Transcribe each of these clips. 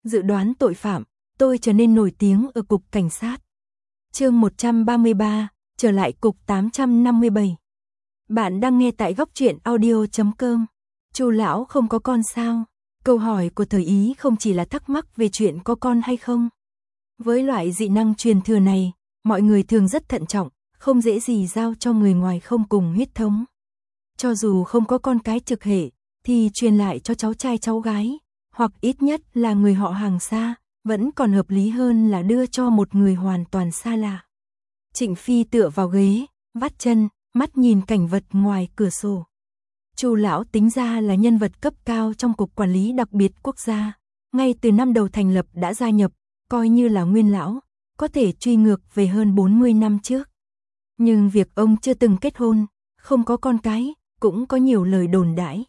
dự đoán tội phạm, tôi trở nên nổi tiếng ở cục cảnh sát. Chương 133, trở lại cục 857. Bạn đang nghe tại góc truyện audio.com. Chu lão không có con sao? Câu hỏi của thời Ý không chỉ là thắc mắc về chuyện có con hay không. Với loại dị năng truyền thừa này, mọi người thường rất thận trọng, không dễ gì giao cho người ngoài không cùng huyết thống. Cho dù không có con cái trực hệ, thì truyền lại cho cháu trai cháu gái, hoặc ít nhất là người họ hàng xa, vẫn còn hợp lý hơn là đưa cho một người hoàn toàn xa lạ. Trịnh Phi tựa vào ghế, vắt chân, mắt nhìn cảnh vật ngoài cửa sổ. Chu lão tính ra là nhân vật cấp cao trong cục quản lý đặc biệt quốc gia, ngay từ năm đầu thành lập đã gia nhập, coi như là nguyên lão, có thể truy ngược về hơn 40 năm trước. Nhưng việc ông chưa từng kết hôn, không có con cái, cũng có nhiều lời đồn đãi.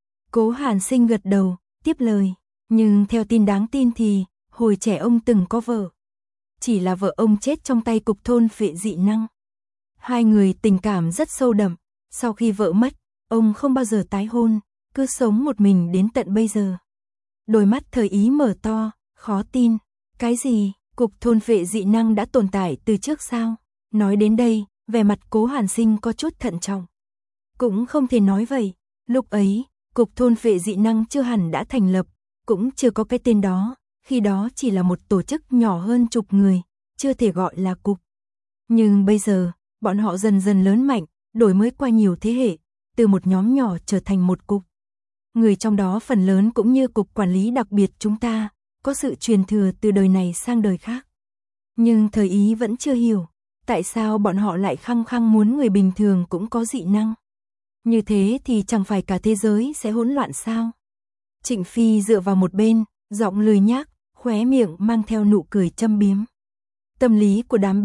Cố Hàn Sinh gật đầu, tiếp lời, nhưng theo tin đáng tin thì, hồi trẻ ông từng có vợ. Chỉ là vợ ông chết trong tay cục thôn phệ dị năng. Hai người tình cảm rất sâu đậm, sau khi vợ mất, ông không bao giờ tái hôn, cứ sống một mình đến tận bây giờ. Đôi mắt thời Ý mở to, khó tin, cái gì, cục thôn phệ dị năng đã tồn tại từ trước sao? Nói đến đây, vẻ mặt Cố Hàn Sinh có chút thận trọng. Cũng không thể nói vậy, lúc ấy, cục thôn phệ dị năng chưa hẳn đã thành lập, cũng chưa có cái tên đó, khi đó chỉ là một tổ chức nhỏ hơn chục người, chưa thể gọi là cục. Nhưng bây giờ, bọn họ dần dần lớn mạnh, đổi mới qua nhiều thế hệ, từ một nhóm nhỏ trở thành một cục. Người trong đó phần lớn cũng như cục quản lý đặc biệt chúng ta, có sự truyền thừa từ đời này sang đời khác. Nhưng thời Ý vẫn chưa hiểu, tại sao bọn họ lại khăng khăng muốn người bình thường cũng có dị năng. Như thế thì chẳng phải cả thế giới sẽ hỗn loạn sao? Trịnh Phi dựa vào một bên, giọng lười nhác, khóe miệng mang theo nụ cười châm biếm. Tâm lý của đám B,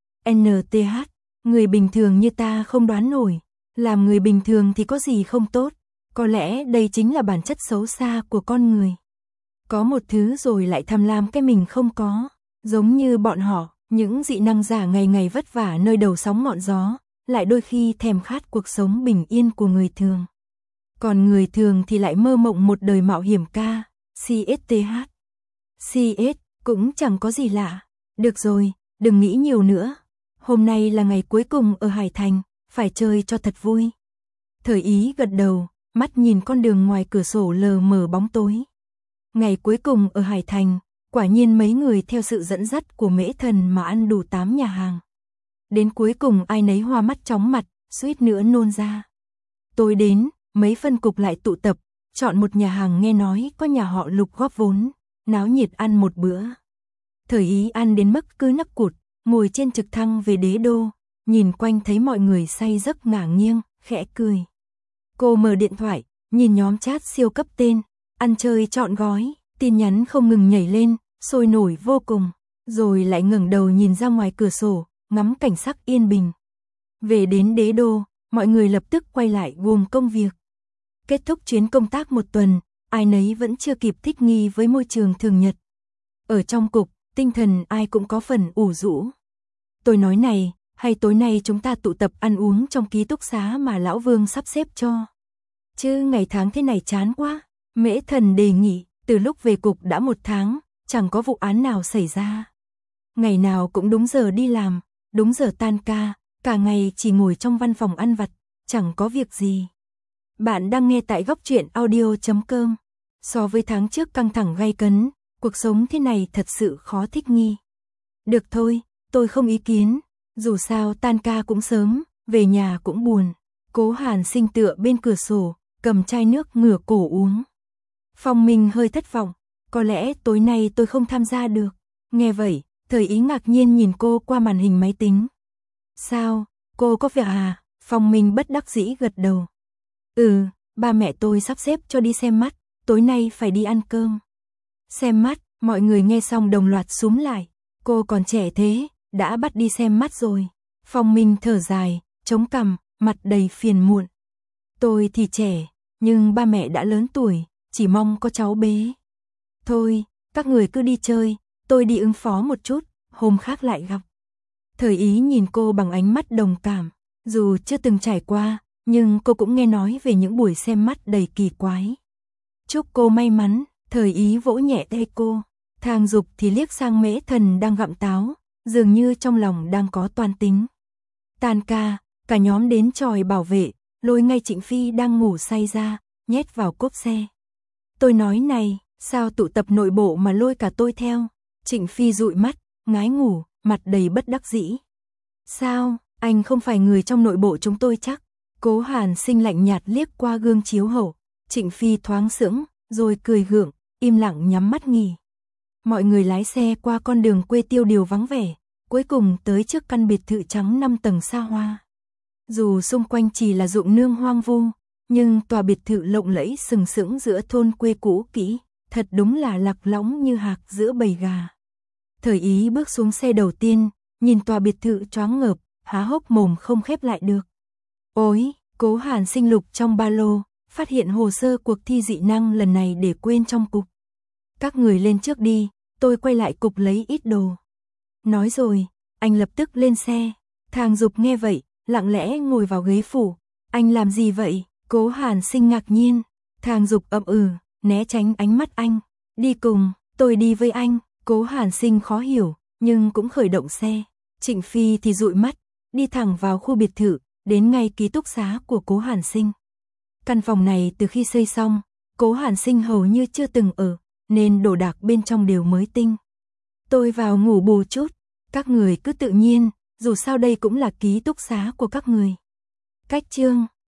NTH, người bình thường như ta không đoán nổi, làm người bình thường thì có gì không tốt, có lẽ đây chính là bản chất xấu xa của con người. Có một thứ rồi lại tham lam cái mình không có, giống như bọn họ, những dị năng giả ngày ngày vất vả nơi đầu sóng ngọn gió, lại đôi khi thèm khát cuộc sống bình yên của người thường. Còn người thường thì lại mơ mộng một đời mạo hiểm ca, CSTH. CS, cũng chẳng có gì lạ. Được rồi, đừng nghĩ nhiều nữa. Hôm nay là ngày cuối cùng ở Hải Thành, phải chơi cho thật vui. Thời Ý gật đầu, mắt nhìn con đường ngoài cửa sổ lờ mờ bóng tối. Ngày cuối cùng ở Hải Thành, quả nhiên mấy người theo sự dẫn dắt của Mễ Thần mà ăn đủ 8 nhà hàng. Đến cuối cùng ai nấy hoa mắt chóng mặt, suýt nữa nôn ra. Tối đến, mấy phân cục lại tụ tập, chọn một nhà hàng nghe nói có nhà họ Lục góp vốn, náo nhiệt ăn một bữa. Thời Ý ăn đến mức cứ nấc cụt, ngồi trên trực thăng về Đế Đô, nhìn quanh thấy mọi người say giấc ngả nghiêng, khẽ cười. Cô mở điện thoại, nhìn nhóm chat siêu cấp tên, ăn chơi trọn gói, tin nhắn không ngừng nhảy lên, sôi nổi vô cùng, rồi lại ngẩng đầu nhìn ra ngoài cửa sổ, ngắm cảnh sắc yên bình. Về đến Đế Đô, mọi người lập tức quay lại gồm công việc. Kết thúc chuyến công tác một tuần, ai nấy vẫn chưa kịp thích nghi với môi trường thường nhật. Ở trong cục, tinh thần ai cũng có phần ủ rũ. Tôi nói này, hay tối nay chúng ta tụ tập ăn uống trong ký túc xá mà Lão Vương sắp xếp cho. Chứ ngày tháng thế này chán quá. Mễ Thần đề nghị, từ lúc về cục đã 1 tháng, chẳng có vụ án nào xảy ra. Ngày nào cũng đúng giờ đi làm, đúng giờ tan ca, cả ngày chỉ ngồi trong văn phòng ăn vặt, chẳng có việc gì. Bạn đang nghe tại góc truyện audio.com. So với tháng trước căng thẳng gay cấn, cuộc sống thế này thật sự khó thích nghi. Được thôi, tôi không ý kiến, dù sao tan ca cũng sớm, về nhà cũng buồn. Cố Hàn Sinh tựa bên cửa sổ, cầm chai nước ngửa cổ uống. Phong Minh hơi thất vọng, có lẽ tối nay tôi không tham gia được. Nghe vậy, thời Ý ngạc nhiên nhìn cô qua màn hình máy tính. Sao, cô có việc à? Phong Minh bất đắc dĩ gật đầu. Ba mẹ tôi sắp xếp cho đi xem mắt, tối nay phải đi ăn cơm. Xem mắt, mọi người nghe xong đồng loạt xúm lại. Cô còn trẻ thế, đã bắt đi xem mắt rồi. Phong Minh thở dài, chống cằm, mặt đầy phiền muộn. Tôi thì trẻ, nhưng ba mẹ đã lớn tuổi, chỉ mong có cháu bế. Thôi, các người cứ đi chơi, tôi đi ứng phó một chút, hôm khác lại gặp. Thời Ý nhìn cô bằng ánh mắt đồng cảm, dù chưa từng trải qua, nhưng cô cũng nghe nói về những buổi xem mắt đầy kỳ quái. Chúc cô may mắn, Thời Ý vỗ nhẹ tay cô. Thang Dục thì liếc sang Mễ Thần đang gặm táo, dường như trong lòng đang có toan tính. Tan ca, cả nhóm đến chòi bảo vệ, lôi ngay Trịnh Phi đang ngủ say ra, nhét vào cốp xe. Tôi nói này, sao tụ tập nội bộ mà lôi cả tôi theo? Trịnh Phi dụi mắt, ngái ngủ, mặt đầy bất đắc dĩ. Sao, anh không phải người trong nội bộ chúng tôi chắc? Cố Hàn Sinh lạnh nhạt liếc qua gương chiếu hậu, Trịnh Phi thoáng sững, rồi cười gượng, im lặng nhắm mắt nghỉ. Mọi người lái xe qua con đường quê tiêu điều vắng vẻ, cuối cùng tới trước căn biệt thự trắng 5 tầng xa hoa. Dù xung quanh chỉ là ruộng nương hoang vu, nhưng tòa biệt thự lộng lẫy sừng sững giữa thôn quê cũ kỹ, thật đúng là lạc lõng như hạc giữa bầy gà. Thời Ý bước xuống xe đầu tiên, nhìn tòa biệt thự choáng ngợp, há hốc mồm không khép lại được. Ôi, Cố Hàn Sinh lục trong ba lô, phát hiện hồ sơ cuộc thi dị năng lần này để quên trong cục. Các người lên trước đi, tôi quay lại cục lấy ít đồ. Nói rồi, anh lập tức lên xe. Thang Dục nghe vậy, lặng lẽ ngồi vào ghế phủ. Anh làm gì vậy? Cố Hàn Sinh ngạc nhiên. Thang Dục ậm né tránh ánh mắt anh. Đi cùng, tôi đi với anh. Cố Hàn Sinh khó hiểu, nhưng cũng khởi động xe. Trịnh Phi thì dụi mắt, đi thẳng vào khu biệt thự, đến ngay ký túc xá của Cố Hàn Sinh. Căn phòng này từ khi xây xong, Cố Hàn Sinh hầu như chưa từng ở, nên đồ đạc bên trong đều mới tinh. Tôi vào ngủ bù chút, các người cứ tự nhiên, dù sao đây cũng là ký túc xá của các người. Cách chương